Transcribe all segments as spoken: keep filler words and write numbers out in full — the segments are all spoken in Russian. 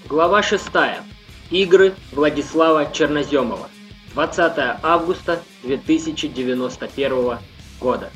Глава шестая. Игры Владислава Черноземова. двадцатое августа две тысячи девяносто первого года.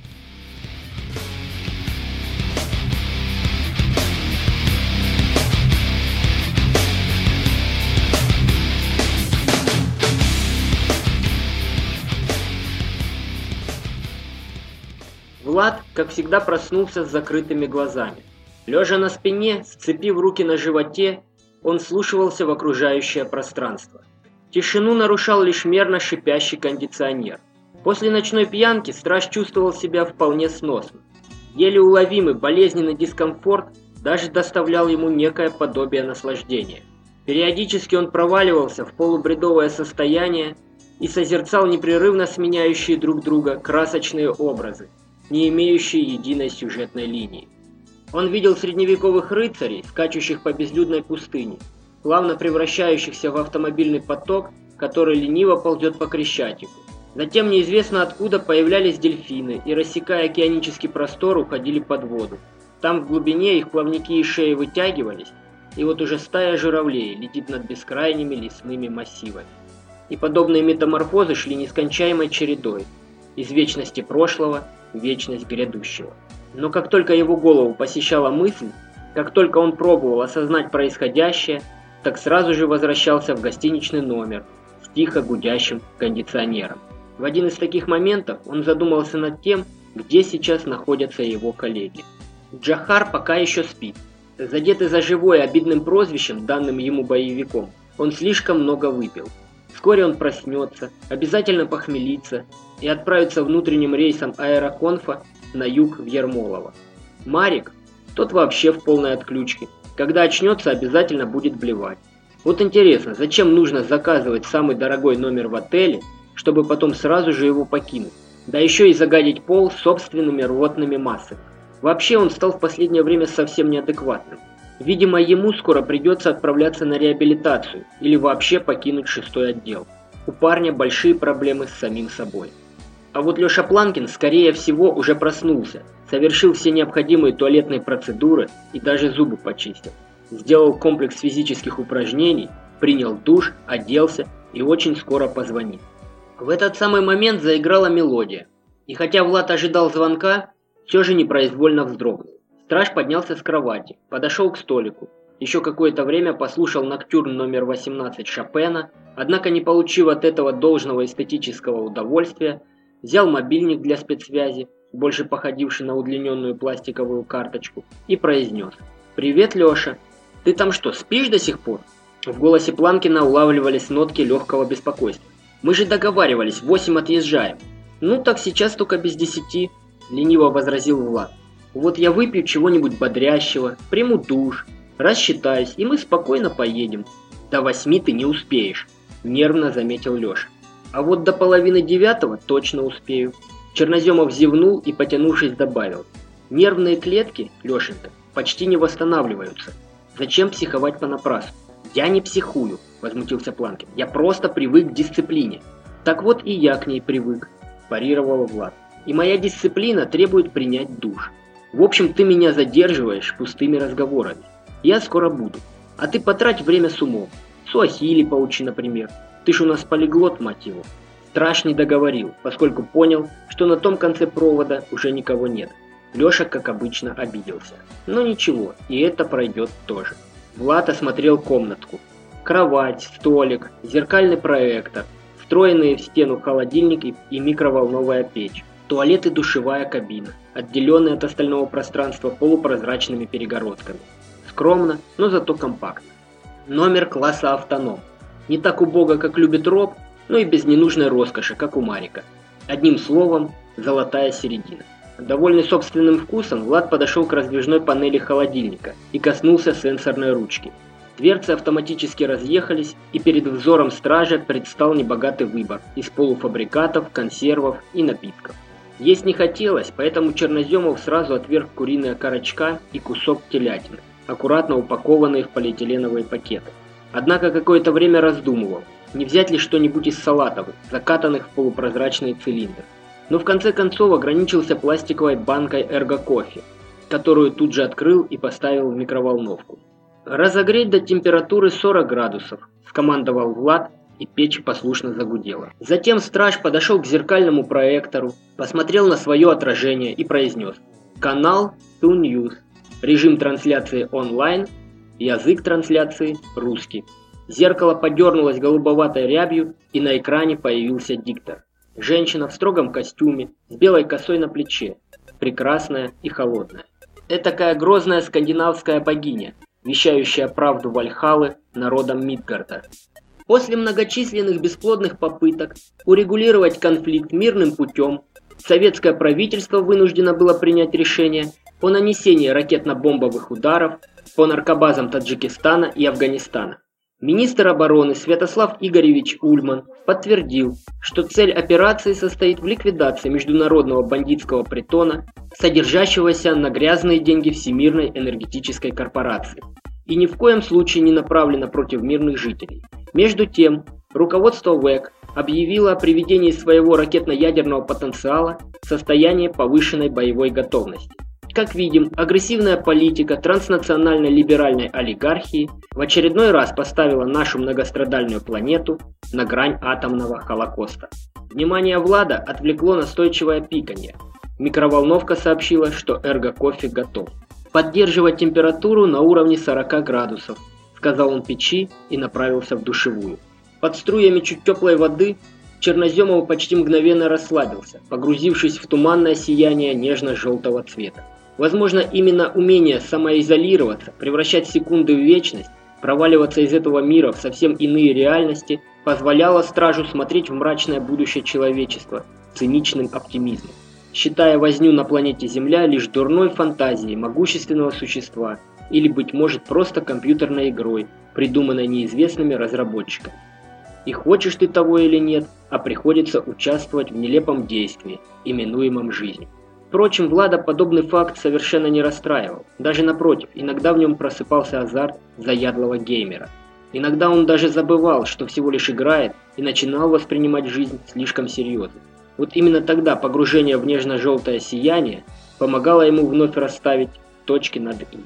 Влад, как всегда, проснулся с закрытыми глазами. Лежа на спине, сцепив руки на животе, он вслушивался в окружающее пространство. Тишину нарушал лишь мерно шипящий кондиционер. После ночной пьянки страж чувствовал себя вполне сносно. Еле уловимый болезненный дискомфорт даже доставлял ему некое подобие наслаждения. Периодически он проваливался в полубредовое состояние и созерцал непрерывно сменяющие друг друга красочные образы, не имеющие единой сюжетной линии. Он видел средневековых рыцарей, скачущих по безлюдной пустыне, плавно превращающихся в автомобильный поток, который лениво ползет по Крещатику. Затем неизвестно откуда появлялись дельфины и, рассекая океанический простор, уходили под воду. Там в глубине их плавники и шеи вытягивались, и вот уже стая журавлей летит над бескрайними лесными массивами. И подобные метаморфозы шли нескончаемой чередой, из вечности прошлого в вечность грядущего. Но как только его голову посещала мысль, как только он пробовал осознать происходящее, так сразу же возвращался в гостиничный номер с тихо гудящим кондиционером. В один из таких моментов он задумался над тем, где сейчас находятся его коллеги. Джохар пока еще спит. Задетый за живое обидным прозвищем, данным ему боевиком, он слишком много выпил. Вскоре он проснется, обязательно похмелится и отправится внутренним рейсом аэроконфа на юг в Ермолово. Марик, тот вообще в полной отключке. Когда очнется, обязательно будет блевать. Вот интересно, зачем нужно заказывать самый дорогой номер в отеле, чтобы потом сразу же его покинуть? Да еще и загадить пол собственными рвотными массами. Вообще он стал в последнее время совсем неадекватным. Видимо, ему скоро придется отправляться на реабилитацию или вообще покинуть шестой отдел. У парня большие проблемы с самим собой. А вот Леша Планкин, скорее всего, уже проснулся, совершил все необходимые туалетные процедуры и даже зубы почистил. Сделал комплекс физических упражнений, принял душ, оделся и очень скоро позвонит. В этот самый момент заиграла мелодия. И хотя Влад ожидал звонка, все же непроизвольно вздрогнул. Страж поднялся с кровати, подошел к столику. Еще какое-то время послушал ноктюрн номер восемнадцать Шопена, однако не получив от этого должного эстетического удовольствия, взял мобильник для спецсвязи, больше походивший на удлиненную пластиковую карточку, и произнес: «Привет, Леша. Ты там что, спишь до сих пор?» В голосе Планкина улавливались нотки легкого беспокойства. «Мы же договаривались, в восемь отъезжаем». «Ну так сейчас только без десяти», — лениво возразил Влад. «Вот я выпью чего-нибудь бодрящего, приму душ, рассчитаюсь, и мы спокойно поедем». «До восьми ты не успеешь», — нервно заметил Леша. «А вот до половины девятого точно успею». Черноземов зевнул и, потянувшись, добавил: «Нервные клетки, Лешенька, почти не восстанавливаются. Зачем психовать понапрасну?» «Я не психую», — возмутился Планкин. «Я просто привык к дисциплине». «Так вот и я к ней привык», — парировал Влад. «И моя дисциплина требует принять душ. В общем, ты меня задерживаешь пустыми разговорами. Я скоро буду. А ты потрать время с умом. Суахили поучи, например. Ты ж у нас полиглот, мать его». Страж не договорил, поскольку понял, что на том конце провода уже никого нет. Леша, как обычно, обиделся. Но ничего, и это пройдет тоже. Влад осмотрел комнатку. Кровать, столик, зеркальный проектор, встроенные в стену холодильник и микроволновая печь, туалет и душевая кабина, отделенные от остального пространства полупрозрачными перегородками. Скромно, но зато компактно. Номер класса автоном. Не так убого, как любит Роб, но и без ненужной роскоши, как у Марика. Одним словом, золотая середина. Довольный собственным вкусом, Влад подошел к раздвижной панели холодильника и коснулся сенсорной ручки. Дверцы автоматически разъехались, и перед взором стража предстал небогатый выбор из полуфабрикатов, консервов и напитков. Есть не хотелось, поэтому Черноземов сразу отверг куриные окорочка и кусок телятины, аккуратно упакованные в полиэтиленовые пакеты. Однако какое-то время раздумывал, не взять ли что-нибудь из салатовых, закатанных в полупрозрачные цилиндры. Но в конце концов ограничился пластиковой банкой эрго-кофе, которую тут же открыл и поставил в микроволновку. «Разогреть до температуры сорок градусов», – скомандовал Влад, и печь послушно загудела. Затем страж подошел к зеркальному проектору, посмотрел на свое отражение и произнес: «Канал Ту Ньюс, режим трансляции онлайн, язык трансляции русский». Зеркало подернулось голубоватой рябью, и на экране появился диктор. Женщина в строгом костюме, с белой косой на плече, прекрасная и холодная. Этакая грозная скандинавская богиня, вещающая правду Вальхаллы народом Мидгарда. После многочисленных бесплодных попыток урегулировать конфликт мирным путем, советское правительство вынуждено было принять решение о нанесении ракетно-бомбовых ударов по наркобазам Таджикистана и Афганистана. Министр обороны Святослав Игоревич Ульман подтвердил, что цель операции состоит в ликвидации международного бандитского притона, содержащегося на грязные деньги Всемирной энергетической корпорации, и ни в коем случае не направлена против мирных жителей. Между тем, руководство ВЭК объявило о приведении своего ракетно-ядерного потенциала в состояние повышенной боевой готовности. Как видим, агрессивная политика транснациональной либеральной олигархии в очередной раз поставила нашу многострадальную планету на грань атомного холокоста. Внимание Влада отвлекло настойчивое пиканье. Микроволновка сообщила, что эрго-кофе готов. «Поддерживать температуру на уровне сорока градусов», — сказал он печи и направился в душевую. Под струями чуть теплой воды Черноземов почти мгновенно расслабился, погрузившись в туманное сияние нежно-желтого цвета. Возможно, именно умение самоизолироваться, превращать секунды в вечность, проваливаться из этого мира в совсем иные реальности, позволяло стражу смотреть в мрачное будущее человечества циничным оптимизмом, считая возню на планете Земля лишь дурной фантазией могущественного существа или, быть может, просто компьютерной игрой, придуманной неизвестными разработчиками. И хочешь ты того или нет, а приходится участвовать в нелепом действии, именуемом жизнью. Впрочем, Влада подобный факт совершенно не расстраивал. Даже напротив, иногда в нем просыпался азарт заядлого геймера. Иногда он даже забывал, что всего лишь играет, и начинал воспринимать жизнь слишком серьезно. Вот именно тогда погружение в нежно-желтое сияние помогало ему вновь расставить точки над «и».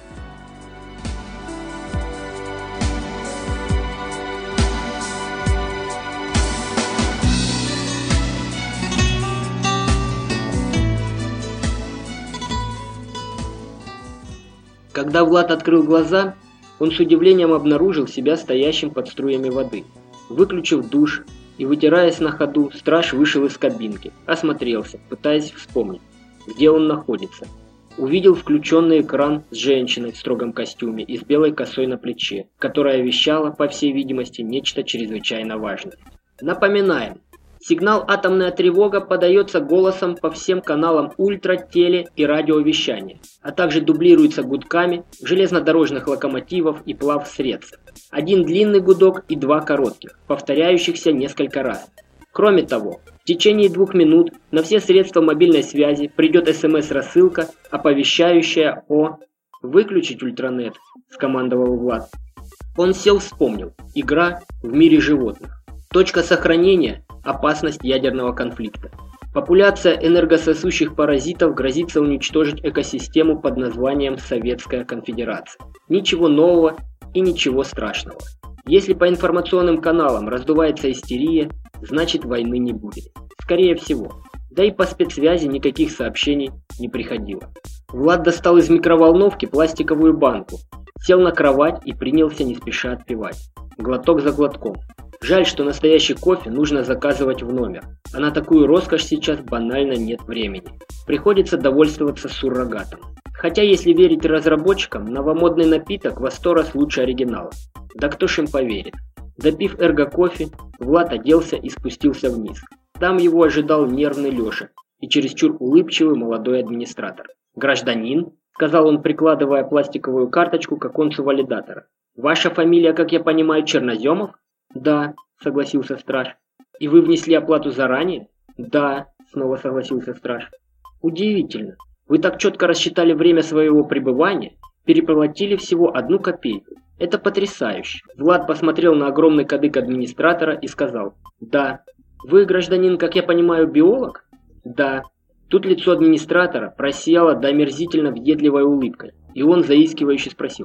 Когда Влад открыл глаза, он с удивлением обнаружил себя стоящим под струями воды. Выключив душ и вытираясь на ходу, страж вышел из кабинки, осмотрелся, пытаясь вспомнить, где он находится. Увидел включенный экран с женщиной в строгом костюме и с белой косой на плече, которая вещала, по всей видимости, нечто чрезвычайно важное. Напоминаем. Сигнал «Атомная тревога» подается голосом по всем каналам ультра-, теле- и радиовещания, а также дублируется гудками железнодорожных локомотивов и плавсредств. Один длинный гудок и два коротких, повторяющихся несколько раз. Кроме того, в течение двух минут на все средства мобильной связи придет СМС-рассылка, оповещающая о... «Выключить ультранет», — скомандовал Влад. Он сел, вспомнил. Игра в мире животных. Точка сохранения – опасность ядерного конфликта. Популяция энергососущих паразитов грозится уничтожить экосистему под названием Советская Конфедерация. Ничего нового и ничего страшного. Если по информационным каналам раздувается истерия, значит войны не будет. Скорее всего. Да и по спецсвязи никаких сообщений не приходило. Влад достал из микроволновки пластиковую банку, сел на кровать и принялся не спеша отпивать. Глоток за глотком. Жаль, что настоящий кофе нужно заказывать в номер, а на такую роскошь сейчас банально нет времени. Приходится довольствоваться суррогатом. Хотя, если верить разработчикам, новомодный напиток во сто раз лучше оригинала. Да кто ж им поверит. Допив эрго-кофе, Влад оделся и спустился вниз. Там его ожидал нервный Леша и чересчур улыбчивый молодой администратор. «Гражданин», — сказал он, прикладывая пластиковую карточку к оконцу валидатора. «Ваша фамилия, как я понимаю, Черноземов?» «Да», — согласился страж. «И вы внесли оплату заранее?» «Да», — снова согласился страж. «Удивительно. Вы так четко рассчитали время своего пребывания, переплатили всего одну копейку. Это потрясающе». Влад посмотрел на огромный кадык администратора и сказал: «Да». «Вы, гражданин, как я понимаю, биолог?» «Да». Тут лицо администратора просияло до омерзительно въедливой улыбкой, и он заискивающе спросил: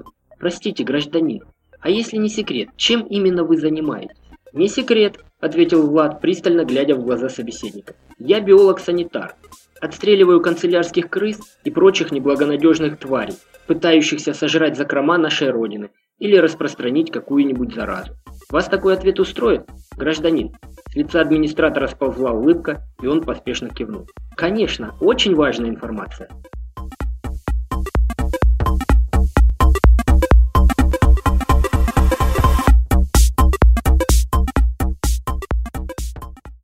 Простите, гражданин, а если не секрет, чем именно вы занимаетесь? Не секрет, ответил Влад, пристально глядя в глаза собеседника. Я биолог-санитар. Отстреливаю канцелярских крыс и прочих неблагонадежных тварей, пытающихся сожрать закрома нашей Родины или распространить какую-нибудь заразу. Вас такой ответ устроит, гражданин? С лица администратора сползла улыбка, и он поспешно кивнул. Конечно, очень важная информация.